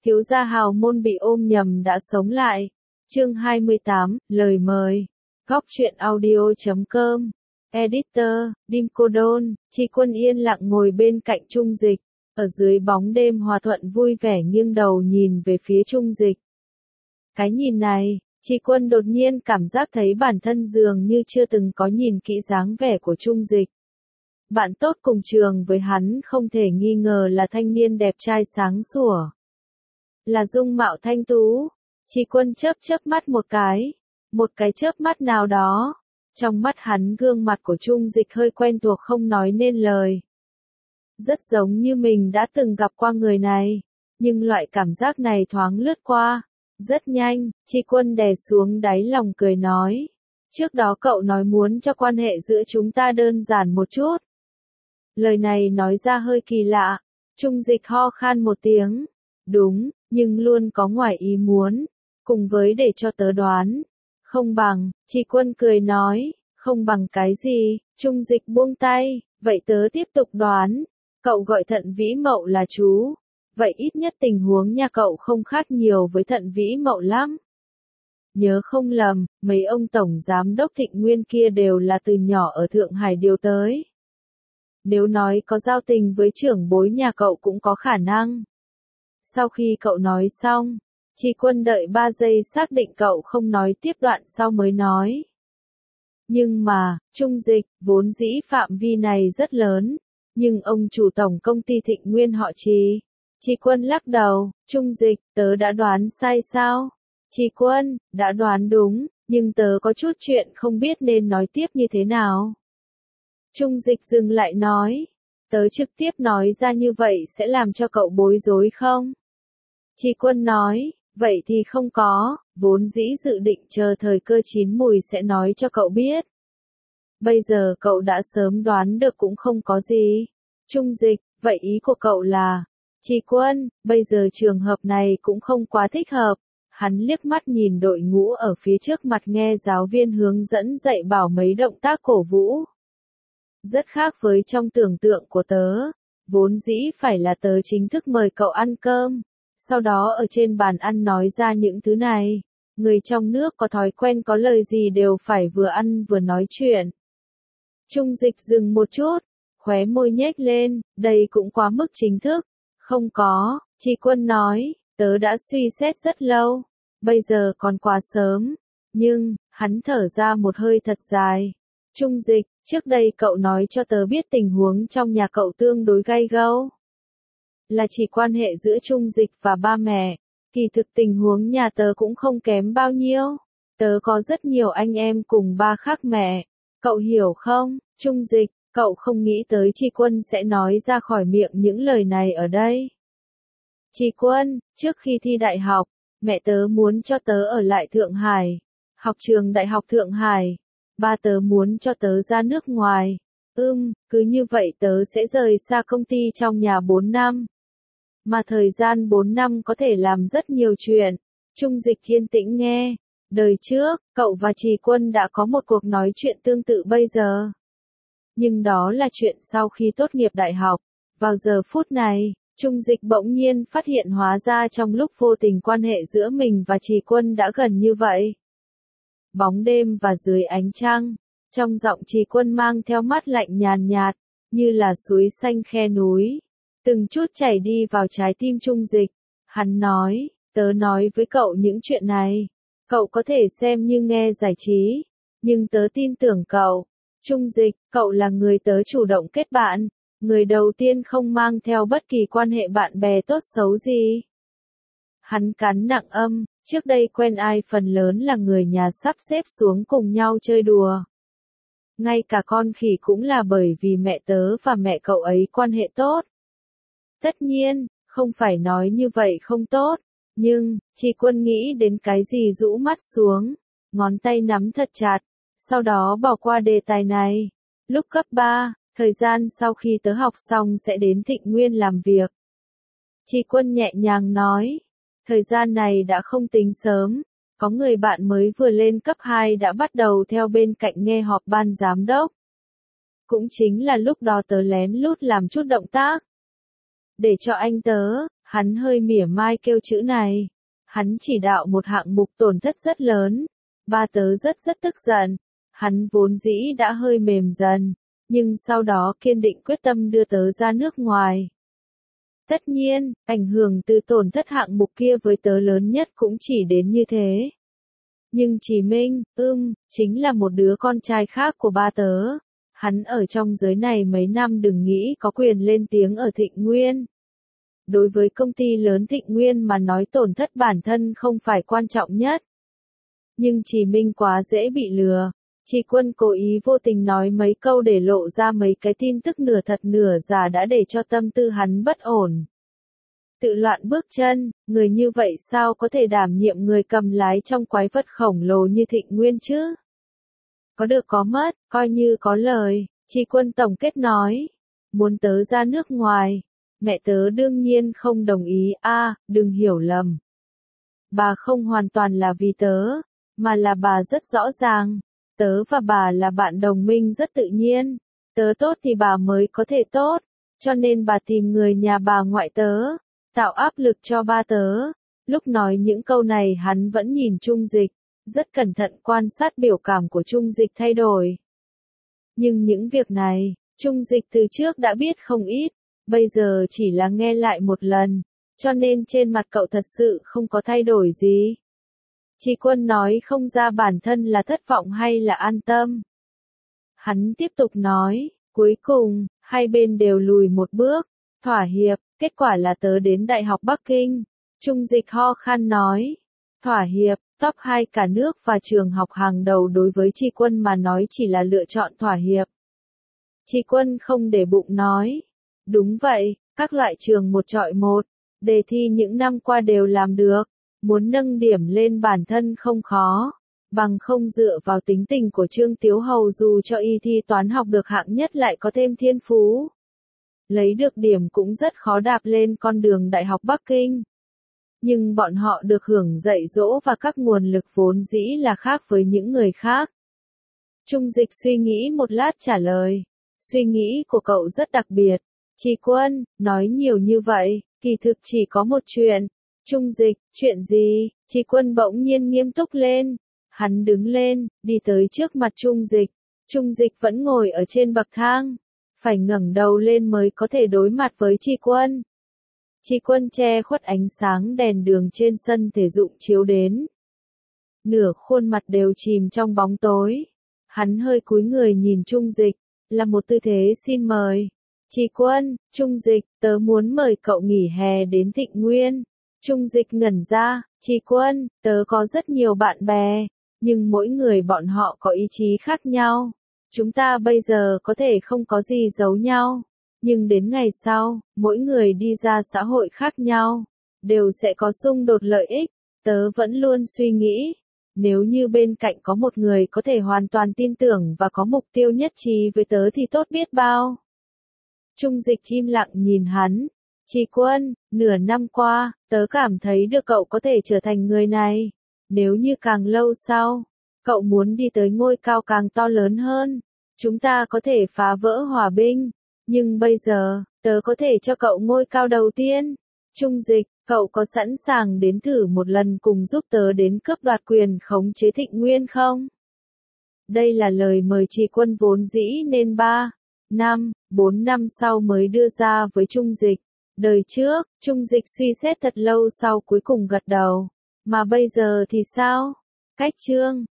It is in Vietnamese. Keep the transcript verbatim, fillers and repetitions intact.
thiếu gia hào môn bị ôm nhầm đã sống lại. Chương hai mươi tám, lời mời. Góc truyện audio chấm com. Editor, Dim Cô Đôn, Tri Quân yên lặng ngồi bên cạnh Trung Dịch. Ở dưới bóng đêm hòa thuận vui vẻ nghiêng đầu nhìn về phía Trung Dịch. Cái nhìn này, Tri Quân đột nhiên cảm giác thấy bản thân dường như chưa từng có nhìn kỹ dáng vẻ của Trung Dịch. Bạn tốt cùng trường với hắn không thể nghi ngờ là thanh niên đẹp trai sáng sủa. Là dung mạo thanh tú. Tri Quân chớp chớp mắt một cái. Một cái chớp mắt nào đó. Trong mắt hắn gương mặt của Trung Dịch hơi quen thuộc không nói nên lời. Rất giống như mình đã từng gặp qua người này. Nhưng loại cảm giác này thoáng lướt qua. Rất nhanh, Tri Quân đè xuống đáy lòng cười nói. Trước đó cậu nói muốn cho quan hệ giữa chúng ta đơn giản một chút. Lời này nói ra hơi kỳ lạ. Trung Dịch ho khan một tiếng. Đúng, nhưng luôn có ngoài ý muốn. Cùng với để cho tớ đoán. Không bằng, Tri Quân cười nói. Không bằng cái gì? Trung Dịch buông tay. Vậy tớ tiếp tục đoán. Cậu gọi Thận Vĩ Mậu là chú. Vậy ít nhất tình huống nhà cậu không khác nhiều với Thận Vĩ Mậu lắm. Nhớ không lầm, mấy ông tổng giám đốc Thịnh Nguyên kia đều là từ nhỏ ở Thượng Hải điều tới. Nếu nói có giao tình với trưởng bối nhà cậu cũng có khả năng. Sau khi cậu nói xong, Tri Quân đợi ba giây xác định cậu không nói tiếp đoạn sau mới nói. Nhưng mà, Trung Dịch, vốn dĩ phạm vi này rất lớn, nhưng ông chủ tổng công ty Thịnh Nguyên họ Tri. Tri Quân lắc đầu, Trung Dịch, tớ đã đoán sai sao? Tri Quân, đã đoán đúng, nhưng tớ có chút chuyện không biết nên nói tiếp như thế nào. Trung Dịch dừng lại nói, tớ trực tiếp nói ra như vậy sẽ làm cho cậu bối rối không? Tri Quân nói, vậy thì không có, vốn dĩ dự định chờ thời cơ chín mùi sẽ nói cho cậu biết. Bây giờ cậu đã sớm đoán được cũng không có gì. Trung Dịch, vậy ý của cậu là, Tri Quân, bây giờ trường hợp này cũng không quá thích hợp. Hắn liếc mắt nhìn đội ngũ ở phía trước mặt nghe giáo viên hướng dẫn dạy bảo mấy động tác cổ vũ. Rất khác với trong tưởng tượng của tớ. Vốn dĩ phải là tớ chính thức mời cậu ăn cơm. Sau đó ở trên bàn ăn nói ra những thứ này. Người trong nước có thói quen có lời gì đều phải vừa ăn vừa nói chuyện. Trung Dịch dừng một chút. Khóe môi nhếch lên. Đây cũng quá mức chính thức. Không có, Tri Quân nói. Tớ đã suy xét rất lâu. Bây giờ còn quá sớm. Nhưng, hắn thở ra một hơi thật dài. Trung Dịch, trước đây cậu nói cho tớ biết tình huống trong nhà cậu tương đối gay gẫu. Là chỉ quan hệ giữa Trung Dịch và ba mẹ. Kỳ thực tình huống nhà tớ cũng không kém bao nhiêu. Tớ có rất nhiều anh em cùng ba khác mẹ. Cậu hiểu không, Trung Dịch, cậu không nghĩ tới Tri Quân sẽ nói ra khỏi miệng những lời này ở đây. Tri Quân, trước khi thi đại học, mẹ tớ muốn cho tớ ở lại Thượng Hải. Học trường Đại học Thượng Hải. Ba tớ muốn cho tớ ra nước ngoài. Ừm, cứ như vậy tớ sẽ rời xa công ty trong nhà bốn năm. Mà thời gian bốn năm có thể làm rất nhiều chuyện. Trung Dịch yên tĩnh nghe. Đời trước, cậu và Tri Quân đã có một cuộc nói chuyện tương tự bây giờ. Nhưng đó là chuyện sau khi tốt nghiệp đại học. Vào giờ phút này, Trung Dịch bỗng nhiên phát hiện hóa ra trong lúc vô tình quan hệ giữa mình và Tri Quân đã gần như vậy. Bóng đêm và dưới ánh trăng, trong giọng Tri Quân mang theo mắt lạnh nhàn nhạt, như là suối xanh khe núi, từng chút chảy đi vào trái tim Trung Dịch. Hắn nói, tớ nói với cậu những chuyện này, cậu có thể xem như nghe giải trí, nhưng tớ tin tưởng cậu. Trung Dịch, cậu là người tớ chủ động kết bạn, người đầu tiên không mang theo bất kỳ quan hệ bạn bè tốt xấu gì. Hắn cắn nặng âm. Trước đây quen ai phần lớn là người nhà sắp xếp xuống cùng nhau chơi đùa. Ngay cả con khỉ cũng là bởi vì mẹ tớ và mẹ cậu ấy quan hệ tốt. Tất nhiên, không phải nói như vậy không tốt, nhưng, Tri Quân nghĩ đến cái gì rũ mắt xuống, ngón tay nắm thật chặt, sau đó bỏ qua đề tài này. Lúc cấp ba, thời gian sau khi tớ học xong sẽ đến Thịnh Nguyên làm việc. Tri Quân nhẹ nhàng nói. Thời gian này đã không tính sớm, có người bạn mới vừa lên cấp hai đã bắt đầu theo bên cạnh nghe họp ban giám đốc. Cũng chính là lúc đó tớ lén lút làm chút động tác. Để cho anh tớ, Hắn hơi mỉa mai kêu chữ này. Hắn chỉ đạo một hạng mục tổn thất rất lớn. Ba tớ rất rất tức giận. Hắn vốn dĩ đã hơi mềm dần, nhưng sau đó kiên định quyết tâm đưa tớ ra nước ngoài. Tất nhiên, ảnh hưởng từ tổn thất hạng mục kia với tớ lớn nhất cũng chỉ đến như thế. Nhưng Chí Minh, ưm, chính là một đứa con trai khác của ba tớ. Hắn ở trong giới này mấy năm đừng nghĩ có quyền lên tiếng ở Thịnh Nguyên. Đối với công ty lớn Thịnh Nguyên mà nói tổn thất bản thân không phải quan trọng nhất. Nhưng Chí Minh quá dễ bị lừa. Tri Quân cố ý vô tình nói mấy câu để lộ ra mấy cái tin tức nửa thật nửa giả đã để cho tâm tư hắn bất ổn. Tự loạn bước chân, người như vậy sao có thể đảm nhiệm người cầm lái trong quái vật khổng lồ như Thịnh Nguyên chứ? Có được có mất, coi như có lời, Tri Quân tổng kết nói. Muốn tớ ra nước ngoài, mẹ tớ đương nhiên không đồng ý, a, à, đừng hiểu lầm. Bà không hoàn toàn là vì tớ, mà là bà rất rõ ràng. Tớ và bà là bạn đồng minh rất tự nhiên. Tớ tốt thì bà mới có thể tốt, cho nên bà tìm người nhà bà ngoại tớ, tạo áp lực cho ba tớ. Lúc nói những câu này hắn vẫn nhìn Trung Dịch, rất cẩn thận quan sát biểu cảm của Trung Dịch thay đổi. Nhưng những việc này, Trung Dịch từ trước đã biết không ít, bây giờ chỉ là nghe lại một lần, cho nên trên mặt cậu thật sự không có thay đổi gì. Tri Quân nói không ra bản thân là thất vọng hay là an tâm. Hắn tiếp tục nói, cuối cùng, hai bên đều lùi một bước, thỏa hiệp, kết quả là tớ đến Đại học Bắc Kinh. Trung Dịch ho khan nói, thỏa hiệp, top hai cả nước và trường học hàng đầu đối với Tri Quân mà nói chỉ là lựa chọn thỏa hiệp. Tri Quân không để bụng nói, đúng vậy, các loại trường một chọi một, đề thi những năm qua đều làm được. Muốn nâng điểm lên bản thân không khó, bằng không dựa vào tính tình của Trương Tiếu Hầu dù cho y thi toán học được hạng nhất lại có thêm thiên phú. Lấy được điểm cũng rất khó đạp lên con đường Đại học Bắc Kinh. Nhưng bọn họ được hưởng dạy dỗ và các nguồn lực vốn dĩ là khác với những người khác. Trung Dịch suy nghĩ một lát trả lời, suy nghĩ của cậu rất đặc biệt. Tri Quân, nói nhiều như vậy, kỳ thực chỉ có một chuyện. Trung Dịch, chuyện gì? Tri Quân bỗng nhiên nghiêm túc lên. Hắn đứng lên, đi tới trước mặt Trung Dịch. Trung Dịch vẫn ngồi ở trên bậc thang. Phải ngẩng đầu lên mới có thể đối mặt với Tri Quân. Tri Quân che khuất ánh sáng đèn đường trên sân thể dụng chiếu đến. Nửa khuôn mặt đều chìm trong bóng tối. Hắn hơi cúi người nhìn Trung Dịch, là một tư thế xin mời. Tri Quân, Trung Dịch, tớ muốn mời cậu nghỉ hè đến Thịnh Nguyên. Trung Dịch ngẩn ra, Tri Quân, tớ có rất nhiều bạn bè, nhưng mỗi người bọn họ có ý chí khác nhau. Chúng ta bây giờ có thể không có gì giấu nhau, nhưng đến ngày sau, mỗi người đi ra xã hội khác nhau, đều sẽ có xung đột lợi ích. Tớ vẫn luôn suy nghĩ, nếu như bên cạnh có một người có thể hoàn toàn tin tưởng và có mục tiêu nhất trí với tớ thì tốt biết bao. Trung Dịch im lặng nhìn hắn. Tri Quân, nửa năm qua, tớ cảm thấy được cậu có thể trở thành người này. Nếu như càng lâu sau, cậu muốn đi tới ngôi cao càng to lớn hơn, chúng ta có thể phá vỡ hòa bình. Nhưng bây giờ, tớ có thể cho cậu ngôi cao đầu tiên. Trung Dịch, cậu có sẵn sàng đến thử một lần cùng giúp tớ đến cướp đoạt quyền khống chế Thịnh Nguyên không? Đây là lời mời Tri Quân vốn dĩ nên ba, năm, bốn năm sau mới đưa ra với Trung Dịch. Đời trước, Trung Dịch suy xét thật lâu sau cuối cùng gật đầu. Mà bây giờ thì sao? Cách chương